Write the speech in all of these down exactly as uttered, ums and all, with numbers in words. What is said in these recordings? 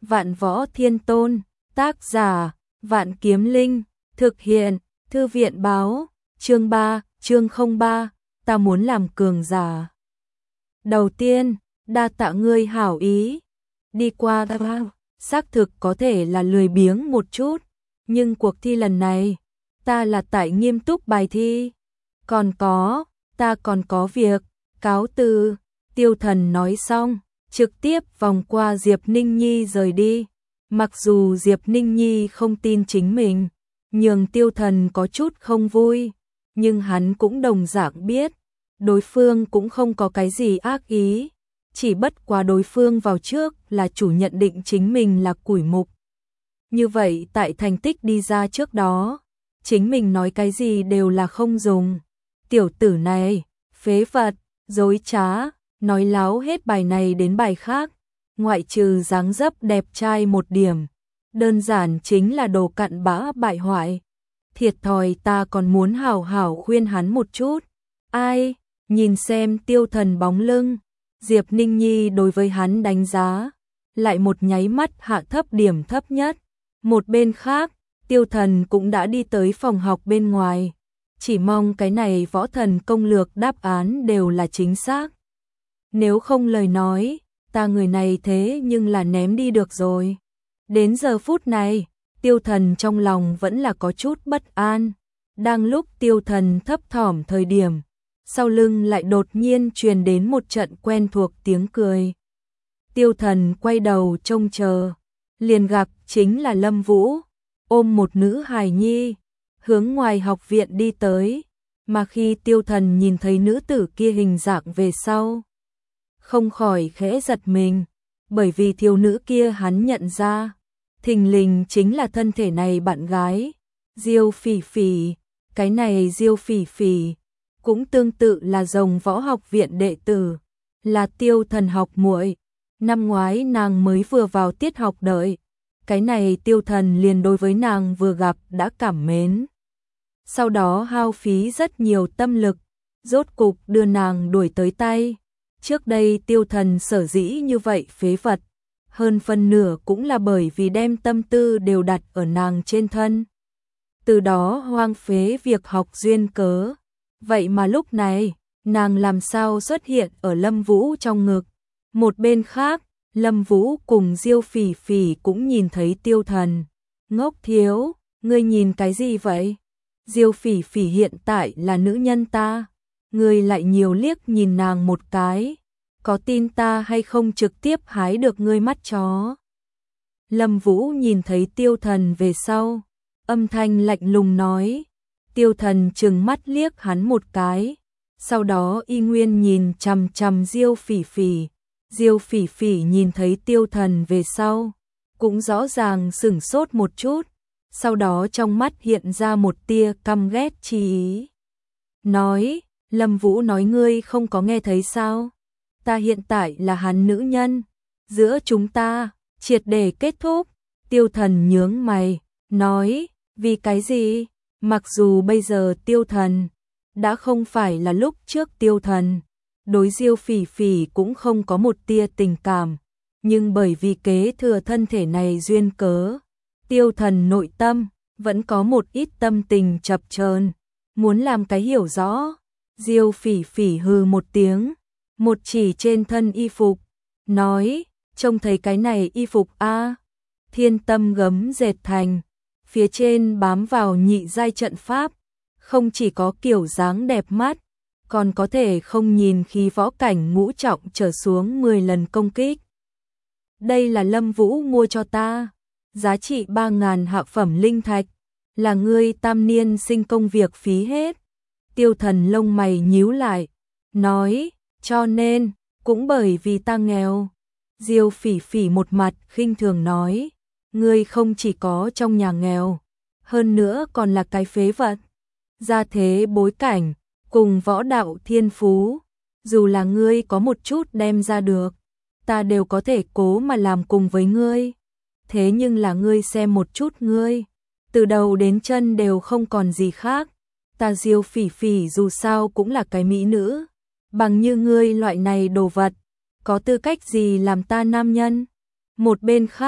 Vạn Võ Thiên Tôn, tác giả, Vạn Kiếm Linh, thực hiện, Thư viện báo, chương ba, chương không ba, ta muốn làm cường giả. Đầu tiên, đa tạ ngươi hảo ý, đi qua xác thực có thể là lười biếng một chút, nhưng cuộc thi lần này, ta là tại nghiêm túc bài thi. Còn có, ta còn có việc, cáo từ. Tiêu Thần nói xong, trực tiếp vòng qua Diệp Ninh Nhi rời đi. Mặc dù Diệp Ninh Nhi không tin chính mình, nhường Tiêu Thần có chút không vui, nhưng hắn cũng đồng dạng biết, đối phương cũng không có cái gì ác ý, chỉ bất quá đối phương vào trước là chủ nhận định chính mình là củi mục. Như vậy tại thành tích đi ra trước đó, chính mình nói cái gì đều là không dùng. Tiểu tử này, phế vật, dối trá, nói láo hết bài này đến bài khác, ngoại trừ dáng dấp đẹp trai một điểm, đơn giản chính là đồ cặn bã bại hoại. Thiệt thòi ta còn muốn hảo hảo khuyên hắn một chút. Ai, nhìn xem Tiêu Thần bóng lưng, Diệp Ninh Nhi đối với hắn đánh giá, lại một nháy mắt hạ thấp điểm thấp nhất. Một bên khác, Tiêu Thần cũng đã đi tới phòng học bên ngoài, chỉ mong cái này võ thần công lược đáp án đều là chính xác. Nếu không lời nói, ta người này thế nhưng là ném đi được rồi. Đến giờ phút này, Tiêu Thần trong lòng vẫn là có chút bất an. Đang lúc Tiêu Thần thấp thỏm thời điểm, sau lưng lại đột nhiên truyền đến một trận quen thuộc tiếng cười. Tiêu Thần quay đầu trông chờ, liền gặp chính là Lâm Vũ, ôm một nữ hài nhi, hướng ngoài học viện đi tới. Mà khi Tiêu Thần nhìn thấy nữ tử kia hình dạng về sau, không khỏi khẽ giật mình, bởi vì thiếu nữ kia hắn nhận ra, thình lình chính là thân thể này bạn gái, Diêu Phỉ Phỉ. Cái này Diêu Phỉ Phỉ cũng tương tự là Rồng Võ Học Viện đệ tử, là Tiêu Thần học muội. Năm ngoái nàng mới vừa vào tiết học đợi, cái này Tiêu Thần liền đối với nàng vừa gặp đã cảm mến. Sau đó hao phí rất nhiều tâm lực, rốt cục đưa nàng đuổi tới tay. Trước đây Tiêu Thần sở dĩ như vậy phế vật, hơn phân nửa cũng là bởi vì đem tâm tư đều đặt ở nàng trên thân. Từ đó hoang phế việc học duyên cớ. Vậy mà lúc này, nàng làm sao xuất hiện ở Lâm Vũ trong ngực. Một bên khác, Lâm Vũ cùng Diêu Phỉ Phỉ cũng nhìn thấy Tiêu Thần. Ngốc thiếu, ngươi nhìn cái gì vậy? Diêu Phỉ Phỉ hiện tại là nữ nhân ta, ngươi lại nhiều liếc nhìn nàng một cái, có tin ta hay không trực tiếp hái được ngươi mắt chó. Lâm Vũ nhìn thấy Tiêu Thần về sau, âm thanh lạnh lùng nói. Tiêu Thần trừng mắt liếc hắn một cái, sau đó y nguyên nhìn chằm chằm Diêu Phỉ Phỉ. Diêu Phỉ Phỉ nhìn thấy Tiêu Thần về sau, cũng rõ ràng sửng sốt một chút, sau đó trong mắt hiện ra một tia căm ghét chi ý. Nói, Lâm Vũ nói ngươi không có nghe thấy sao? Ta hiện tại là hắn nữ nhân, giữa chúng ta, triệt để kết thúc. Tiêu Thần nhướng mày, nói, vì cái gì? Mặc dù bây giờ Tiêu Thần đã không phải là lúc trước Tiêu Thần đối Diêu Phỉ Phỉ cũng không có một tia tình cảm, nhưng bởi vì kế thừa thân thể này duyên cớ, Tiêu Thần nội tâm vẫn có một ít tâm tình chập chờn, muốn làm cái hiểu rõ. Diêu Phỉ Phỉ hừ một tiếng, một chỉ trên thân y phục, nói, trông thấy cái này y phục a, thiên tâm gấm dệt thành, phía trên bám vào nhị giai trận pháp, không chỉ có kiểu dáng đẹp mắt, còn có thể không nhìn khí võ cảnh ngũ trọng trở xuống mười lần công kích. Đây là Lâm Vũ mua cho ta, giá trị ba ngàn hạ phẩm linh thạch, là ngươi tam niên sinh công việc phí hết. Tiêu Thần lông mày nhíu lại, nói, cho nên, cũng bởi vì ta nghèo. Diêu Phỉ Phỉ một mặt khinh thường nói, ngươi không chỉ có trong nhà nghèo, hơn nữa còn là cái phế vật. Gia thế bối cảnh, cùng võ đạo thiên phú, dù là ngươi có một chút đem ra được, ta đều có thể cố mà làm cùng với ngươi. Thế nhưng là ngươi xem một chút ngươi, từ đầu đến chân đều không còn gì khác. Ta Diêu Phỉ Phỉ dù sao cũng là cái mỹ nữ, bằng như ngươi loại này đồ vật, có tư cách gì làm ta nam nhân? Một bên khác,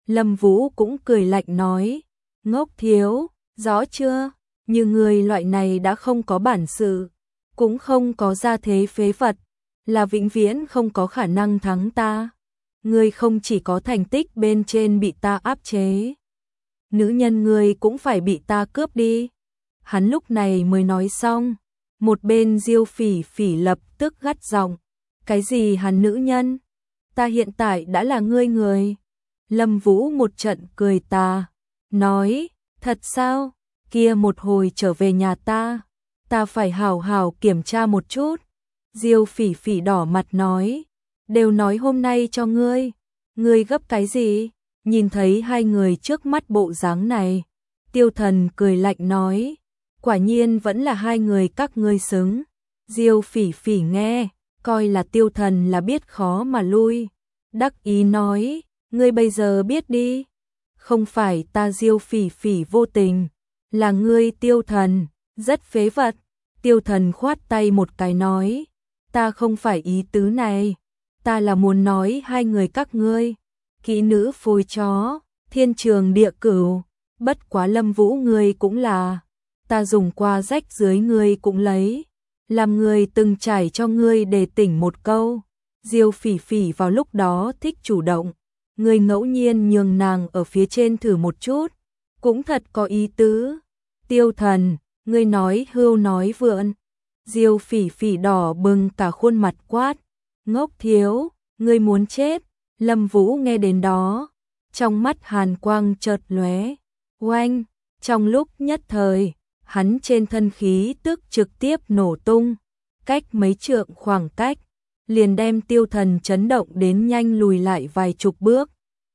Lâm Vũ cũng cười lạnh nói, ngốc thiếu, rõ chưa, như người loại này đã không có bản sự, cũng không có gia thế phế vật, là vĩnh viễn không có khả năng thắng ta. Ngươi không chỉ có thành tích bên trên bị ta áp chế, nữ nhân ngươi cũng phải bị ta cướp đi. Hắn lúc này mới nói xong, một bên Diêu Phỉ Phỉ lập tức gắt giọng, cái gì hắn nữ nhân? Ta hiện tại đã là ngươi người. Lâm Vũ một trận cười tà, nói, thật sao? Kia một hồi trở về nhà ta, ta phải hào hào kiểm tra một chút. Diêu Phỉ Phỉ đỏ mặt nói, đều nói hôm nay cho ngươi, ngươi gấp cái gì? Nhìn thấy hai người trước mắt bộ dáng này, Tiêu Thần cười lạnh nói, quả nhiên vẫn là hai người các ngươi xứng. Diêu Phỉ Phỉ nghe, coi là Tiêu Thần là biết khó mà lui, đắc ý nói, ngươi bây giờ biết đi, không phải ta Diêu Phỉ Phỉ vô tình, là ngươi Tiêu Thần, rất phế vật. Tiêu Thần khoát tay một cái nói, ta không phải ý tứ này, ta là muốn nói hai người các ngươi, kỹ nữ phôi chó, thiên trường địa cửu, bất quá Lâm Vũ ngươi cũng là, ta dùng qua rách dưới ngươi cũng lấy, làm người từng trải cho ngươi để tỉnh một câu. Diêu Phỉ Phỉ vào lúc đó thích chủ động, ngươi ngẫu nhiên nhường nàng ở phía trên thử một chút, cũng thật có ý tứ. Tiêu Thần, ngươi nói hưu nói vượn. Diêu Phỉ Phỉ đỏ bừng cả khuôn mặt quát, ngốc thiếu, ngươi muốn chết. Lâm Vũ nghe đến đó, trong mắt hàn quang chợt lóe, oanh, trong lúc nhất thời, hắn trên thân khí tức trực tiếp nổ tung, cách mấy trượng khoảng cách, liền đem Tiêu Thần chấn động đến nhanh lùi lại vài chục bước.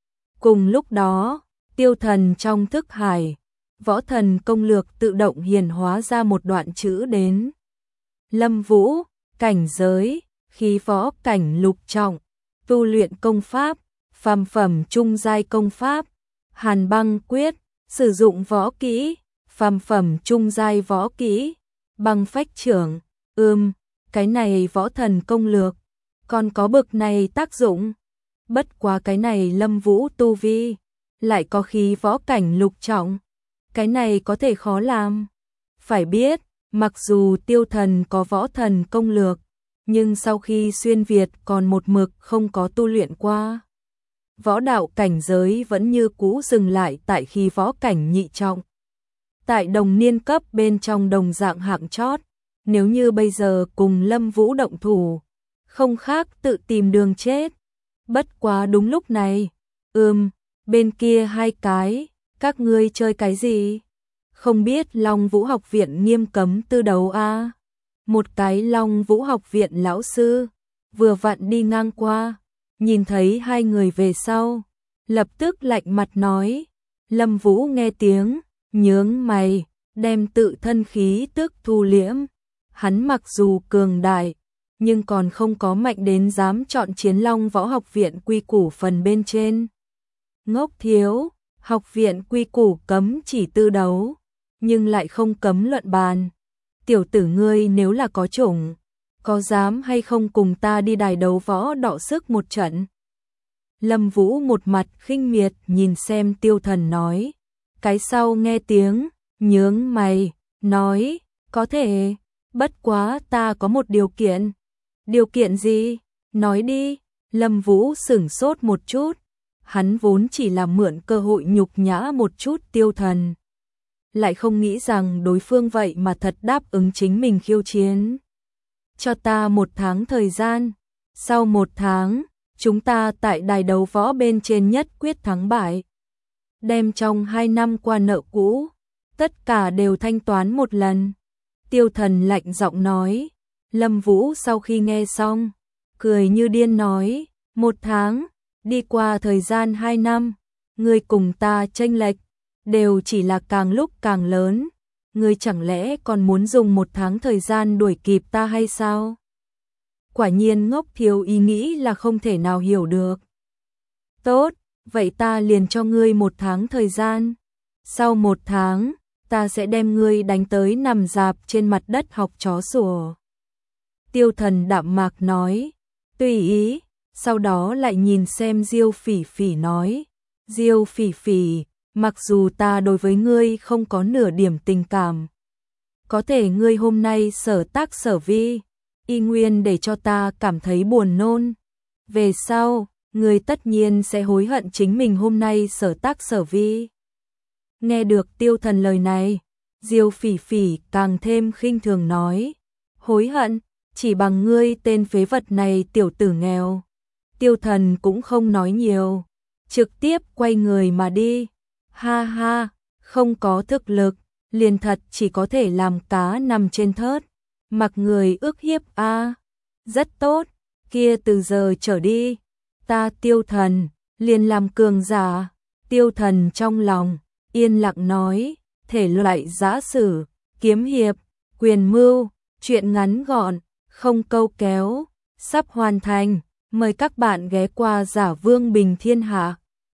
Cùng lúc đó, Tiêu Thần trong thức hải, võ thần công lược tự động hiển hóa ra một đoạn chữ đến. Lâm Vũ, cảnh giới, khí võ cảnh lục trọng, tu luyện công pháp, phàm phẩm trung giai công pháp, Hàn Băng Quyết, sử dụng võ kỹ, phàm phẩm trung giai võ kỹ, Băng Phách Trưởng, ưm, cái này võ thần công lược, còn có bực này tác dụng. Bất quá cái này Lâm Vũ tu vi, lại có khí võ cảnh lục trọng, cái này có thể khó làm. Phải biết, mặc dù Tiêu Thần có võ thần công lược, nhưng sau khi xuyên Việt còn một mực không có tu luyện qua. Võ đạo cảnh giới vẫn như cũ dừng lại tại khi võ cảnh nhị trọng. Tại đồng niên cấp bên trong đồng dạng hạng chót, nếu như bây giờ cùng Lâm Vũ động thủ, không khác tự tìm đường chết. Bất quá đúng lúc này, ừm, bên kia hai cái, các ngươi chơi cái gì? Không biết Long Vũ học viện nghiêm cấm tư đấu a? Một cái Long Vũ học viện lão sư, vừa vặn đi ngang qua, nhìn thấy hai người về sau, lập tức lạnh mặt nói. Lâm Vũ nghe tiếng, nhướng mày, đem tự thân khí tức thu liễm. Hắn mặc dù cường đại, nhưng còn không có mạnh đến dám chọn chiến Long Võ học viện quy củ phần bên trên. Ngốc thiếu, học viện quy củ cấm chỉ tư đấu, nhưng lại không cấm luận bàn. Tiểu tử ngươi nếu là có chủng, có dám hay không cùng ta đi đài đấu võ đọ sức một trận? Lâm Vũ một mặt khinh miệt nhìn xem Tiêu Thần nói. Cái sau nghe tiếng, nhướng mày, nói, có thể, bất quá ta có một điều kiện. Điều kiện gì? Nói đi. Lâm Vũ sửng sốt một chút, hắn vốn chỉ là mượn cơ hội nhục nhã một chút Tiêu Thần, lại không nghĩ rằng đối phương vậy mà thật đáp ứng chính mình khiêu chiến. Cho ta một tháng thời gian, sau một tháng, chúng ta tại đài đấu võ bên trên nhất quyết thắng bại. Đem trong hai năm qua nợ cũ, tất cả đều thanh toán một lần. Tiêu Thần lạnh giọng nói. Lâm Vũ sau khi nghe xong, cười như điên nói, một tháng, đi qua thời gian hai năm, ngươi cùng ta chênh lệch, đều chỉ là càng lúc càng lớn, ngươi chẳng lẽ còn muốn dùng một tháng thời gian đuổi kịp ta hay sao? Quả nhiên ngốc thiếu ý nghĩ là không thể nào hiểu được. Tốt, vậy ta liền cho ngươi một tháng thời gian, sau một tháng, ta sẽ đem ngươi đánh tới nằm rạp trên mặt đất học chó sủa. Tiêu Thần đạm mạc nói, tùy ý, sau đó lại nhìn xem Diêu Phỉ Phỉ nói, Diêu Phỉ Phỉ, mặc dù ta đối với ngươi không có nửa điểm tình cảm, có thể ngươi hôm nay sở tác sở vi, y nguyên để cho ta cảm thấy buồn nôn. Về sau, ngươi tất nhiên sẽ hối hận chính mình hôm nay sở tác sở vi. Nghe được Tiêu Thần lời này, Diêu Phỉ Phỉ càng thêm khinh thường nói, hối hận, chỉ bằng ngươi tên phế vật này tiểu tử nghèo. Tiêu Thần cũng không nói nhiều, trực tiếp quay người mà đi. Ha ha, không có thực lực, liền thật chỉ có thể làm cá nằm trên thớt, mặc người ức hiếp a. À. Rất tốt, kia từ giờ trở đi, ta Tiêu Thần liền làm cường giả. Tiêu Thần trong lòng yên lặng nói, thể loại dã sử, kiếm hiệp, quyền mưu, truyện ngắn gọn, không câu kéo, sắp hoàn thành, mời các bạn ghé qua Giả Vương Bình Thiên Hạ.